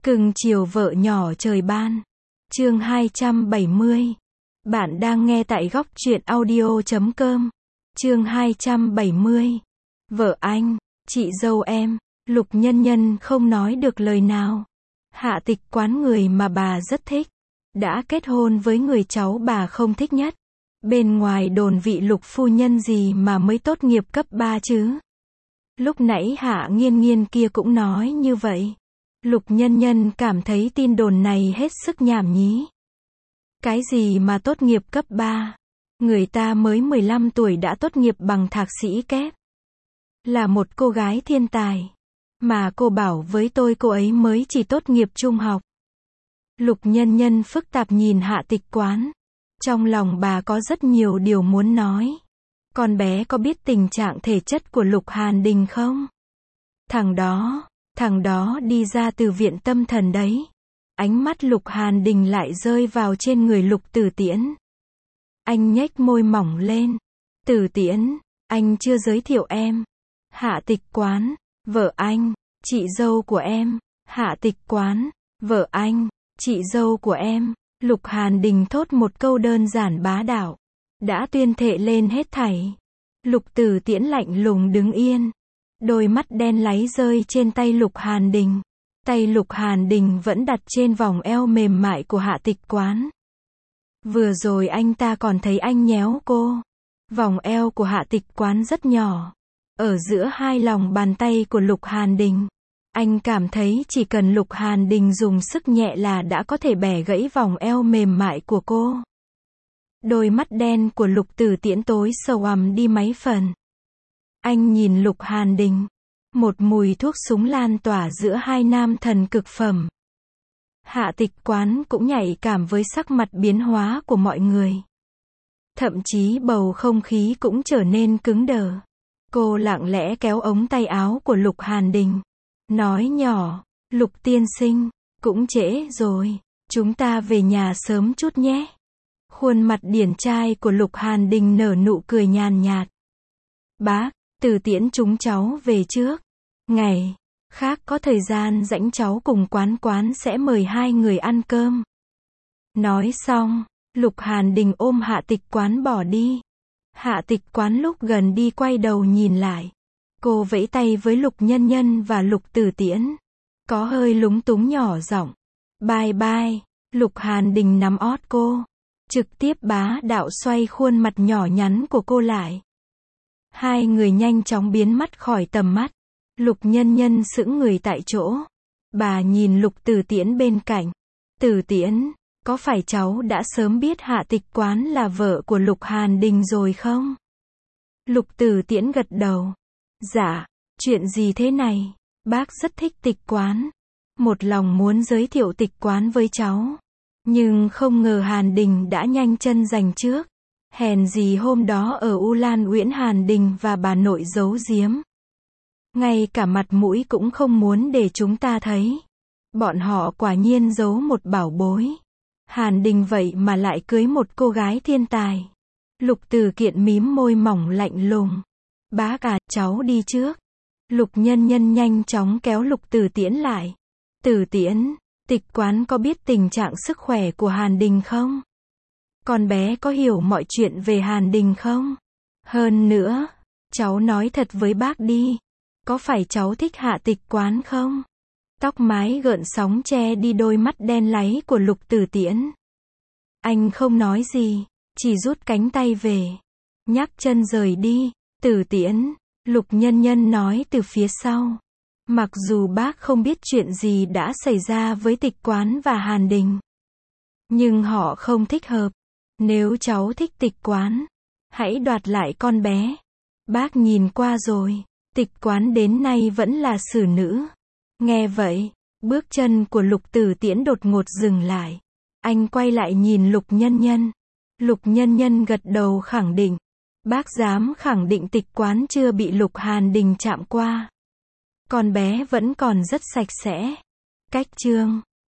Cưng chiều vợ nhỏ trời ban. Chương 270. Bạn đang nghe tại góc truyện audio.com. Chương 270. Vợ anh, chị dâu em, Lục Nhân Nhân không nói được lời nào. Hạ Tịch Quán người mà bà rất thích, đã kết hôn với người cháu bà không thích nhất. Bên ngoài đồn vị Lục phu nhân gì mà mới tốt nghiệp cấp 3 chứ. Lúc nãy Hạ Nghiên Nghiên kia cũng nói như vậy. Lục Nhân Nhân cảm thấy tin đồn này hết sức nhảm nhí. Cái gì mà tốt nghiệp cấp 3? Người ta mới 15 tuổi đã tốt nghiệp bằng thạc sĩ kép. Là một cô gái thiên tài. Mà cô bảo với tôi cô ấy mới chỉ tốt nghiệp trung học. Lục Nhân Nhân phức tạp nhìn Hạ Tịch Quán. Trong lòng bà có rất nhiều điều muốn nói. Con bé có biết tình trạng thể chất của Lục Hàn Đình không? Thằng đó đi ra từ viện tâm thần đấy. Ánh mắt Lục Hàn Đình lại rơi vào trên người Lục Tử Tiễn. Anh nhếch môi mỏng lên. Tử Tiễn, anh chưa giới thiệu em. Hạ Tịch Quán, vợ anh, chị dâu của em. Hạ Tịch Quán, vợ anh, chị dâu của em. Lục Hàn Đình thốt một câu đơn giản bá đạo. Đã tuyên thệ lên hết thảy. Lục Tử Tiễn lạnh lùng đứng yên. Đôi mắt đen láy rơi trên tay Lục Hàn Đình. Tay Lục Hàn Đình vẫn đặt trên vòng eo mềm mại của Hạ Tịch Quán. Vừa rồi anh ta còn thấy anh nhéo cô. Vòng eo của Hạ Tịch Quán rất nhỏ. Ở giữa hai lòng bàn tay của Lục Hàn Đình. Anh cảm thấy chỉ cần Lục Hàn Đình dùng sức nhẹ là đã có thể bẻ gãy vòng eo mềm mại của cô. Đôi mắt đen của Lục Tử Tiễn tối sâu đi mấy phần. Anh nhìn Lục Hàn Đình. Một mùi thuốc súng lan tỏa giữa hai nam thần cực phẩm. Hạ Tịch Quán cũng nhạy cảm với sắc mặt biến hóa của mọi người. Thậm chí bầu không khí cũng trở nên cứng đờ. Cô lặng lẽ kéo ống tay áo của Lục Hàn Đình. Nói nhỏ, Lục tiên sinh, cũng trễ rồi, chúng ta về nhà sớm chút nhé. Khuôn mặt điển trai của Lục Hàn Đình nở nụ cười nhàn nhạt. Bác, Tử Tiễn chúng cháu về trước. Ngày khác có thời gian rảnh cháu cùng Quán sẽ mời hai người ăn cơm. Nói xong, Lục Hàn Đình ôm Hạ Tịch Quán bỏ đi. Hạ Tịch Quán lúc gần đi quay đầu nhìn lại. Cô vẫy tay với Lục Nhân Nhân và Lục Tử Tiễn. Có hơi lúng túng nhỏ giọng. Bye bye. Lục Hàn Đình nắm ót cô. Trực tiếp bá đạo xoay khuôn mặt nhỏ nhắn của cô lại. Hai người nhanh chóng biến mất khỏi tầm mắt. Lục Nhân Nhân sững người tại chỗ. Bà nhìn Lục Tử Tiễn bên cạnh. Tử Tiễn, có phải cháu đã sớm biết Hạ Tịch Quán là vợ của Lục Hàn Đình rồi không? Lục Tử Tiễn gật đầu. Dạ, chuyện gì thế này? Bác rất thích Tịch Quán. Một lòng muốn giới thiệu Tịch Quán với cháu. Nhưng không ngờ Hàn Đình đã nhanh chân giành trước. Hèn gì hôm đó ở U Lan Uyển Hàn Đình và bà nội giấu giếm. Ngay cả mặt mũi cũng không muốn để chúng ta thấy. Bọn họ quả nhiên giấu một bảo bối. Hàn Đình vậy mà lại cưới một cô gái thiên tài. Lục Tử Kiện mím môi mỏng lạnh lùng. Bác à, cháu đi trước. Lục Nhân Nhân nhanh chóng kéo Lục Tử Tiễn lại. Tử Tiễn, Tịch Quán có biết tình trạng sức khỏe của Hàn Đình không? Con bé có hiểu mọi chuyện về Hàn Đình không? Hơn nữa, cháu nói thật với bác đi. Có phải cháu thích Hạ Tịch Quán không? Tóc mái gợn sóng che đi đôi mắt đen láy của Lục Tử Tiễn. Anh không nói gì, chỉ rút cánh tay về. Nhắc chân rời đi. Tử Tiễn, Lục Nhân Nhân nói từ phía sau. Mặc dù bác không biết chuyện gì đã xảy ra với Tịch Quán và Hàn Đình. Nhưng họ không thích hợp. Nếu cháu thích Tịch Quán, hãy đoạt lại con bé. Bác nhìn qua rồi. Tịch Quán đến nay vẫn là xử nữ. Nghe vậy, bước chân của Lục Tử Tiễn đột ngột dừng lại. Anh quay lại nhìn Lục Nhân Nhân. Lục Nhân Nhân gật đầu khẳng định. Bác dám khẳng định Tịch Quán chưa bị Lục Hàn Đình chạm qua. Con bé vẫn còn rất sạch sẽ. Cách chương